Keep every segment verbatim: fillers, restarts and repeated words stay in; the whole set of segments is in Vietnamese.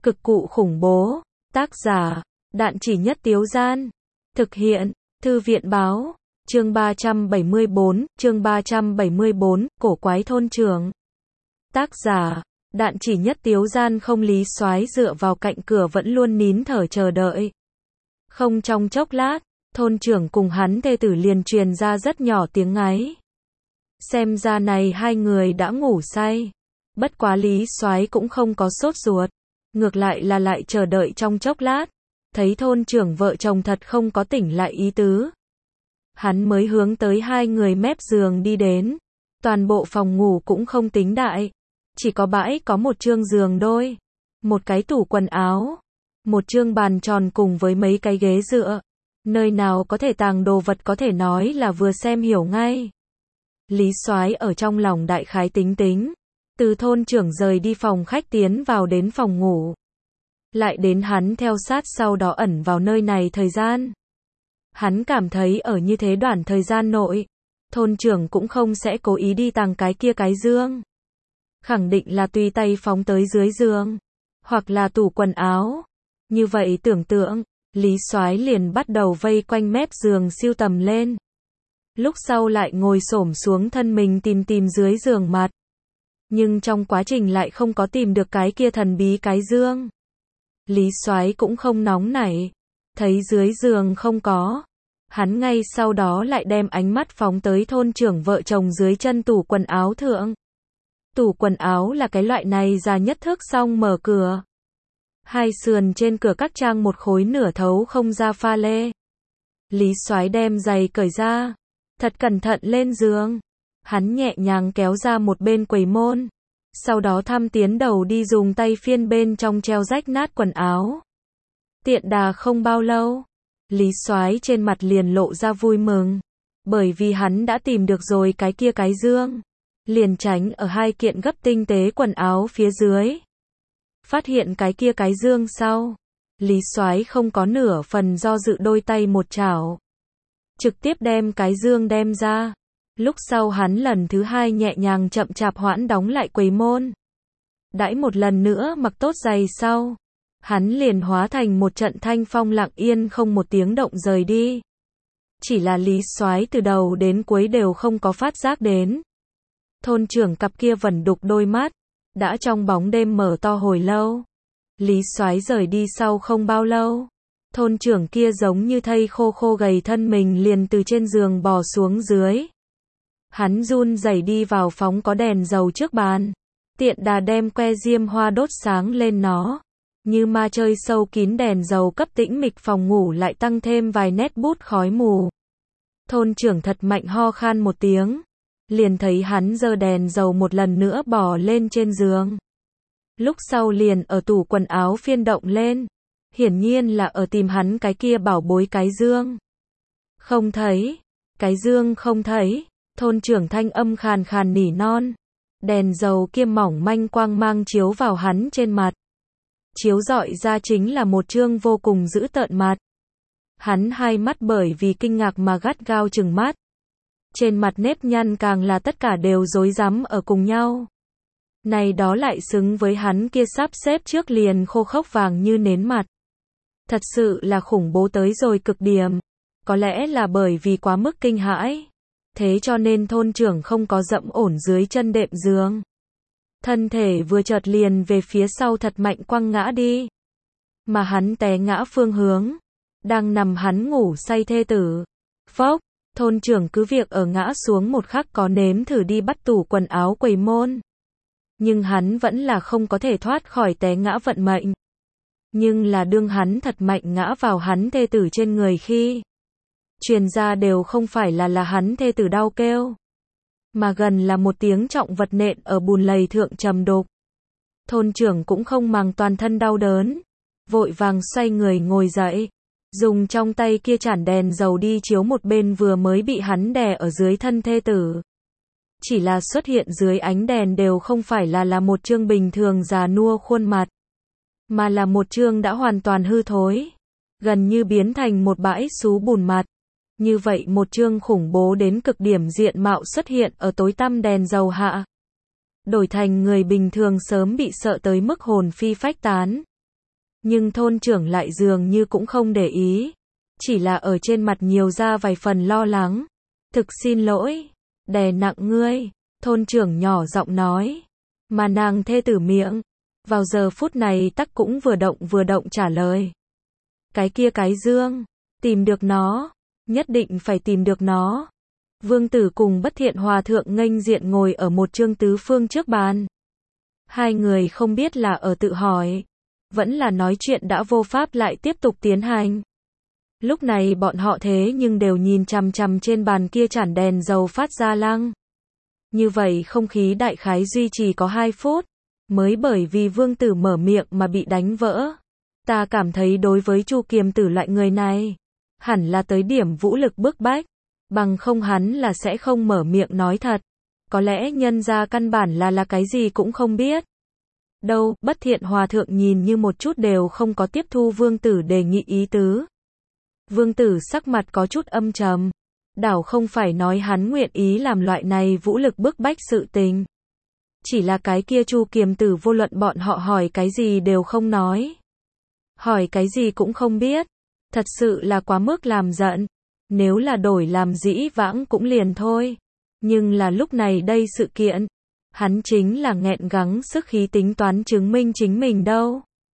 Cực cụ khủng bố. Tác giả, Đạn Chỉ Nhất Tiếu Gian. Thực hiện, Thư viện báo. Chương ba trăm bảy mươi bốn, chương ba trăm bảy mươi bốn, cổ quái thôn trưởng. Tác giả, Đạn Chỉ Nhất Tiếu Gian. Không Lý Soái dựa vào cạnh cửa vẫn luôn nín thở chờ đợi. Không trong chốc lát, thôn trưởng cùng hắn thê tử liền truyền ra rất nhỏ tiếng ngáy. Xem ra này hai người đã ngủ say. Bất quá Lý Soái cũng không có sốt ruột, ngược lại là lại chờ đợi trong chốc lát, thấy thôn trưởng vợ chồng thật không có tỉnh lại ý tứ. Hắn mới hướng tới hai người mép giường đi đến. Toàn bộ phòng ngủ cũng không tính đại, chỉ có bãi có một chương giường đôi, một cái tủ quần áo, một chương bàn tròn cùng với mấy cái ghế dựa. Nơi nào có thể tàng đồ vật có thể nói là vừa xem hiểu ngay. Lý Soái ở trong lòng đại khái tính tính, từ thôn trưởng rời đi phòng khách tiến vào đến phòng ngủ. Lại đến hắn theo sát sau đó ẩn vào nơi này thời gian. Hắn cảm thấy ở như thế đoạn thời gian nội, thôn trưởng cũng không sẽ cố ý đi tàng cái kia cái dương. Khẳng định là tùy tay phóng tới dưới giường, hoặc là tủ quần áo. Như vậy tưởng tượng, Lý Soái liền bắt đầu vây quanh mép giường siêu tầm lên. Lúc sau lại ngồi xổm xuống thân mình tìm tìm dưới giường mặt. Nhưng trong quá trình lại không có tìm được cái kia thần bí cái dương. Lý Soái cũng không nóng nảy, thấy dưới giường không có, hắn ngay sau đó lại đem ánh mắt phóng tới thôn trưởng vợ chồng dưới chân tủ quần áo thượng. Tủ quần áo là cái loại này già nhất thước song mở cửa. Hai sườn trên cửa các trang một khối nửa thấu không ra pha lê. Lý Soái đem giày cởi ra, thật cẩn thận lên giường. Hắn nhẹ nhàng kéo ra một bên quầy môn, sau đó thăm tiến đầu đi dùng tay phiên bên trong treo rách nát quần áo. Tiện đà không bao lâu, Lý Soái trên mặt liền lộ ra vui mừng, bởi vì hắn đã tìm được rồi cái kia cái dương, liền tránh ở hai kiện gấp tinh tế quần áo phía dưới. Phát hiện cái kia cái dương sau, Lý Soái không có nửa phần do dự, đôi tay một chảo, trực tiếp đem cái dương đem ra. Lúc sau hắn lần thứ hai nhẹ nhàng chậm chạp hoãn đóng lại quầy môn. Đãi một lần nữa mặc tốt giày sau, hắn liền hóa thành một trận thanh phong lặng yên không một tiếng động rời đi. Chỉ là Lý Soái từ đầu đến cuối đều không có phát giác đến. Thôn trưởng cặp kia vẩn đục đôi mắt, đã trong bóng đêm mở to hồi lâu. Lý Soái rời đi sau không bao lâu, thôn trưởng kia giống như thây khô khô gầy thân mình liền từ trên giường bò xuống dưới. Hắn run rẩy đi vào phóng có đèn dầu trước bàn, tiện đà đem que diêm hoa đốt sáng lên nó. Như ma chơi sâu kín đèn dầu cấp tĩnh mịch phòng ngủ lại tăng thêm vài nét bút khói mù. Thôn trưởng thật mạnh ho khan một tiếng, liền thấy hắn giơ đèn dầu một lần nữa bỏ lên trên giường. Lúc sau liền ở tủ quần áo phiên động lên, hiển nhiên là ở tìm hắn cái kia bảo bối cái dương. Không thấy, cái dương không thấy. Thôn trưởng thanh âm khàn khàn nỉ non. Đèn dầu kia mỏng manh quang mang chiếu vào hắn trên mặt. Chiếu rọi ra chính là một trương vô cùng dữ tợn mặt. Hắn hai mắt bởi vì kinh ngạc mà gắt gao trừng mắt. Trên mặt nếp nhăn càng là tất cả đều rối rắm ở cùng nhau. Này đó lại xứng với hắn kia sắp xếp trước liền khô khốc vàng như nến mặt. Thật sự là khủng bố tới rồi cực điểm. Có lẽ là bởi vì quá mức kinh hãi, thế cho nên thôn trưởng không có dẫm ổn dưới chân đệm giường. Thân thể vừa chợt liền về phía sau thật mạnh quăng ngã đi. Mà hắn té ngã phương hướng, đang nằm hắn ngủ say thê tử. Phốc, thôn trưởng cứ việc ở ngã xuống một khắc có nếm thử đi bắt tủ quần áo quầy môn. Nhưng hắn vẫn là không có thể thoát khỏi té ngã vận mệnh. Nhưng là đương hắn thật mạnh ngã vào hắn thê tử trên người khi truyền ra đều không phải là là hắn thê tử đau kêu, mà gần là một tiếng trọng vật nện ở bùn lầy thượng trầm đục. Thôn trưởng cũng không màng toàn thân đau đớn, vội vàng xoay người ngồi dậy, dùng trong tay kia chản đèn dầu đi chiếu một bên vừa mới bị hắn đè ở dưới thân thê tử. Chỉ là xuất hiện dưới ánh đèn đều không phải là là một trương bình thường già nua khuôn mặt, mà là một trương đã hoàn toàn hư thối, gần như biến thành một bãi xú bùn mặt. Như vậy một trương khủng bố đến cực điểm diện mạo xuất hiện ở tối tăm đèn dầu hạ. Đổi thành người bình thường sớm bị sợ tới mức hồn phi phách tán. Nhưng thôn trưởng lại dường như cũng không để ý. Chỉ là ở trên mặt nhiều ra vài phần lo lắng. Thực xin lỗi, đè nặng ngươi, thôn trưởng nhỏ giọng nói. Mà nàng thê tử miệng, vào giờ phút này tắc cũng vừa động vừa động trả lời. Cái kia cái dương, tìm được nó, nhất định phải tìm được nó. Vương Tử cùng Bất Thiện Hòa Thượng nghênh diện ngồi ở một trương tứ phương trước bàn. Hai người không biết là ở tự hỏi, vẫn là nói chuyện đã vô pháp lại tiếp tục tiến hành. Lúc này bọn họ thế nhưng đều nhìn chằm chằm trên bàn kia chản đèn dầu phát ra lăng. Như vậy không khí đại khái duy trì có hai phút, mới bởi vì Vương Tử mở miệng mà bị đánh vỡ. Ta cảm thấy đối với Chu Kiềm Tử loại người này, hẳn là tới điểm vũ lực bức bách, bằng không hắn là sẽ không mở miệng nói thật. Có lẽ nhân ra căn bản là là cái gì cũng không biết. Đâu, Bất Thiện Hòa Thượng nhìn như một chút đều không có tiếp thu Vương Tử đề nghị ý tứ. Vương Tử sắc mặt có chút âm trầm. Đảo không phải nói hắn nguyện ý làm loại này vũ lực bức bách sự tình. Chỉ là cái kia Chu Kiềm Tử vô luận bọn họ hỏi cái gì đều không nói. Hỏi cái gì cũng không biết. Thật sự là quá mức làm giận. Nếu là đổi làm dĩ vãng cũng liền thôi. Nhưng là lúc này đây sự kiện. Hắn chính là nghẹn gắng sức khí tính toán chứng minh chính mình đâu.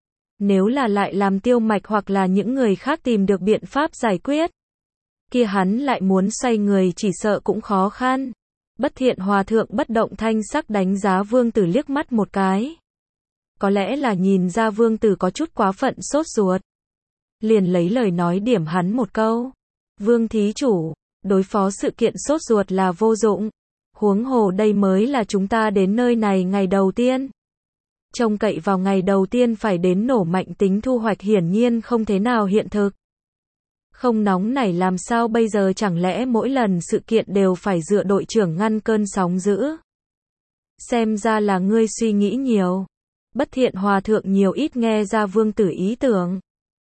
Nếu là lại làm Tiêu Mạch hoặc là những người khác tìm được biện pháp giải quyết. Kia hắn lại muốn xoay người chỉ sợ cũng khó khăn. Bất Thiện Hòa Thượng bất động thanh sắc đánh giá Vương Tử liếc mắt một cái. Có lẽ là nhìn ra Vương Tử có chút quá phận sốt ruột. Liền lấy lời nói điểm hắn một câu. Vương thí chủ, đối phó sự kiện sốt ruột là vô dụng. Huống hồ đây mới là chúng ta đến nơi này ngày đầu tiên. Trông cậy vào ngày đầu tiên phải đến nổ mạnh tính thu hoạch hiển nhiên không thế nào hiện thực. Không nóng nảy làm sao bây giờ chẳng lẽ mỗi lần sự kiện đều phải dựa đội trưởng ngăn cơn sóng dữ. Xem ra là ngươi suy nghĩ nhiều. Bất Thiện Hòa Thượng nhiều ít nghe ra Vương Tử ý tưởng.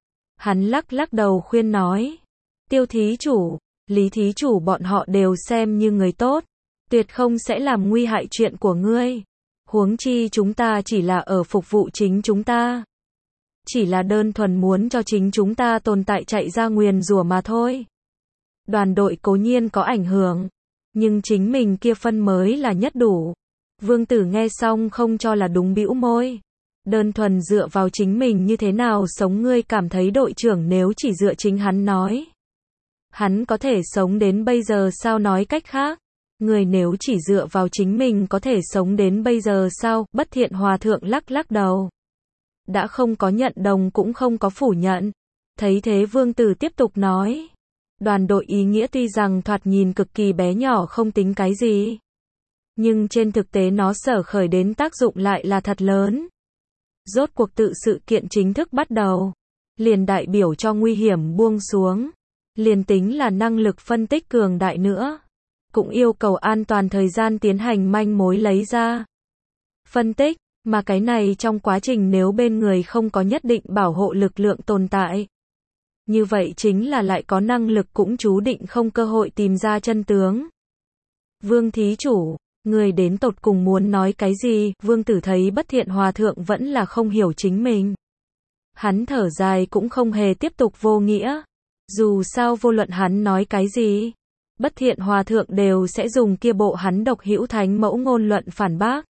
Hắn lắc lắc đầu khuyên nói. Tiêu thí chủ, Lý thí chủ bọn họ đều xem như người tốt. Tuyệt không sẽ làm nguy hại chuyện của ngươi. Huống chi chúng ta chỉ là ở phục vụ chính chúng ta. Chỉ là đơn thuần muốn cho chính chúng ta tồn tại chạy ra nguyền rủa mà thôi. Đoàn đội cố nhiên có ảnh hưởng. Nhưng chính mình kia phân mới là nhất đủ. Vương Tử nghe xong không cho là đúng bĩu môi. Đơn thuần dựa vào chính mình như thế nào sống ngươi cảm thấy đội trưởng nếu chỉ dựa chính hắn nói. Hắn có thể sống đến bây giờ sao nói cách khác. Người nếu chỉ dựa vào chính mình có thể sống đến bây giờ sao, Bất Thiện Hòa Thượng lắc lắc đầu. Đã không có nhận đồng cũng không có phủ nhận. Thấy thế Vương Tử tiếp tục nói. Đoàn đội ý nghĩa tuy rằng thoạt nhìn cực kỳ bé nhỏ không tính cái gì. Nhưng trên thực tế nó sở khởi đến tác dụng lại là thật lớn. Rốt cuộc tự sự kiện chính thức bắt đầu. Liền đại biểu cho nguy hiểm buông xuống. Liền tính là năng lực phân tích cường đại nữa. Cũng yêu cầu an toàn thời gian tiến hành manh mối lấy ra. Phân tích, mà cái này trong quá trình nếu bên người không có nhất định bảo hộ lực lượng tồn tại. Như vậy chính là lại có năng lực cũng chú định không cơ hội tìm ra chân tướng. Vương thí chủ, người đến tột cùng muốn nói cái gì? Vương Tử thấy Bất Thiện Hòa Thượng vẫn là không hiểu chính mình. Hắn thở dài cũng không hề tiếp tục vô nghĩa. Dù sao vô luận hắn nói cái gì. Bất Thiện Hòa Thượng đều sẽ dùng kia bộ hắn độc hữu thánh mẫu ngôn luận phản bác.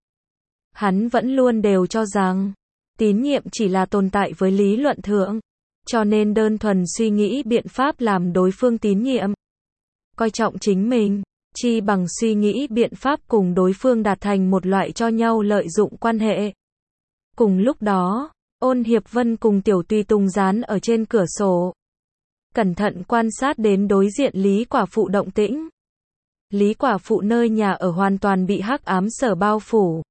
Hắn vẫn luôn đều cho rằng, tín nhiệm chỉ là tồn tại với lý luận thượng, cho nên đơn thuần suy nghĩ biện pháp làm đối phương tín nhiệm. Coi trọng chính mình, chi bằng suy nghĩ biện pháp cùng đối phương đạt thành một loại cho nhau lợi dụng quan hệ. Cùng lúc đó, Ôn Hiệp Vân cùng Tiểu Tùy Tùng dán ở trên cửa sổ. Cẩn thận quan sát đến đối diện Lý quả phụ động tĩnh. Lý quả phụ nơi nhà ở hoàn toàn bị hắc ám sở bao phủ.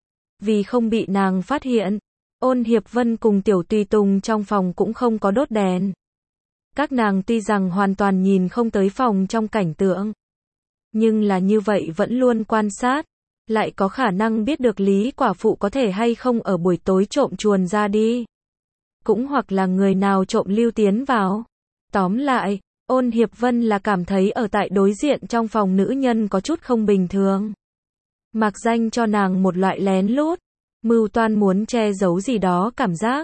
Vì không bị nàng phát hiện, Ôn Hiệp Vân cùng Tiểu Tùy Tùng trong phòng cũng không có đốt đèn. Các nàng tuy rằng hoàn toàn nhìn không tới phòng trong cảnh tượng. Nhưng là như vậy vẫn luôn quan sát. Lại có khả năng biết được Lý quả phụ có thể hay không ở buổi tối trộm chuồn ra đi. Cũng hoặc là người nào trộm lưu tiến vào. Tóm lại, Ôn Hiệp Vân là cảm thấy ở tại đối diện trong phòng nữ nhân có chút không bình thường. Mạc danh cho nàng một loại lén lút, mưu toan muốn che giấu gì đó cảm giác.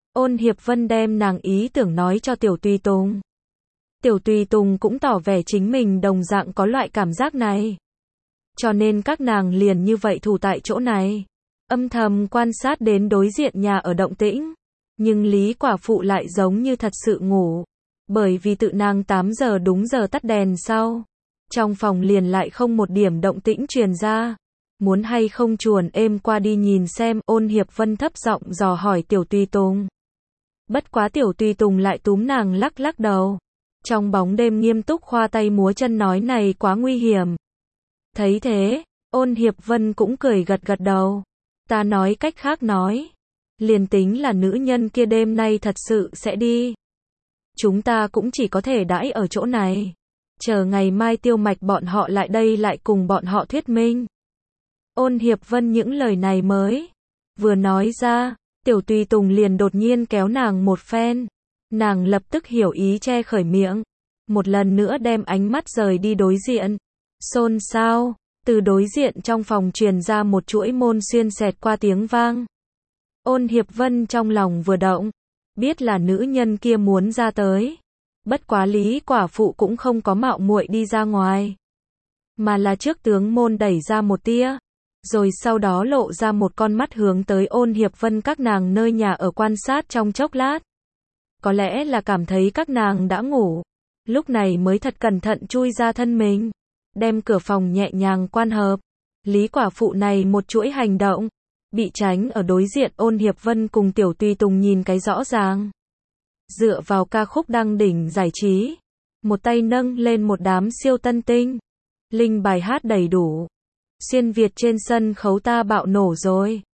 Ôn Hiệp Vân đem nàng ý tưởng nói cho Tiểu Tùy Tùng. Tiểu Tùy Tùng cũng tỏ vẻ chính mình đồng dạng có loại cảm giác này. Cho nên các nàng liền như vậy thủ tại chỗ này, âm thầm quan sát đến đối diện nhà ở động tĩnh. Nhưng Lý quả phụ lại giống như thật sự ngủ. Bởi vì tự nàng tám giờ đúng giờ tắt đèn sau, trong phòng liền lại không một điểm động tĩnh truyền ra. Muốn hay không chuồn êm qua đi nhìn xem, Ôn Hiệp Vân thấp giọng dò hỏi Tiểu Tùy Tùng. Bất quá Tiểu Tùy Tùng lại túm nàng lắc lắc đầu. Trong bóng đêm nghiêm túc khoa tay múa chân nói này quá nguy hiểm. Thấy thế, Ôn Hiệp Vân cũng cười gật gật đầu. Ta nói cách khác nói, liền tính là nữ nhân kia đêm nay thật sự sẽ đi, chúng ta cũng chỉ có thể đãi ở chỗ này, chờ ngày mai Tiêu Mạch bọn họ lại đây lại cùng bọn họ thuyết minh. Ôn Hiệp Vân những lời này mới vừa nói ra, Tiểu Tùy Tùng liền đột nhiên kéo nàng một phen. Nàng lập tức hiểu ý che khởi miệng, một lần nữa đem ánh mắt rời đi đối diện. Xôn xao, từ đối diện trong phòng truyền ra một chuỗi môn xuyên xẹt qua tiếng vang. Ôn Hiệp Vân trong lòng vừa động, biết là nữ nhân kia muốn ra tới. Bất quá Lý quả phụ cũng không có mạo muội đi ra ngoài, mà là trước tướng môn đẩy ra một tia, rồi sau đó lộ ra một con mắt hướng tới Ôn Hiệp Vân các nàng nơi nhà ở quan sát trong chốc lát. Có lẽ là cảm thấy các nàng đã ngủ, lúc này mới thật cẩn thận chui ra thân mình, đem cửa phòng nhẹ nhàng quan hợp. Lý quả phụ này một chuỗi hành động, bị tránh ở đối diện Ôn Hiệp Vân cùng Tiểu Tùy Tùng nhìn cái rõ ràng. Dựa vào ca khúc đăng đỉnh giải trí, một tay nâng lên một đám siêu tân tinh, linh bài hát đầy đủ. Xuyên Việt trên sân khấu ta bạo nổ rồi.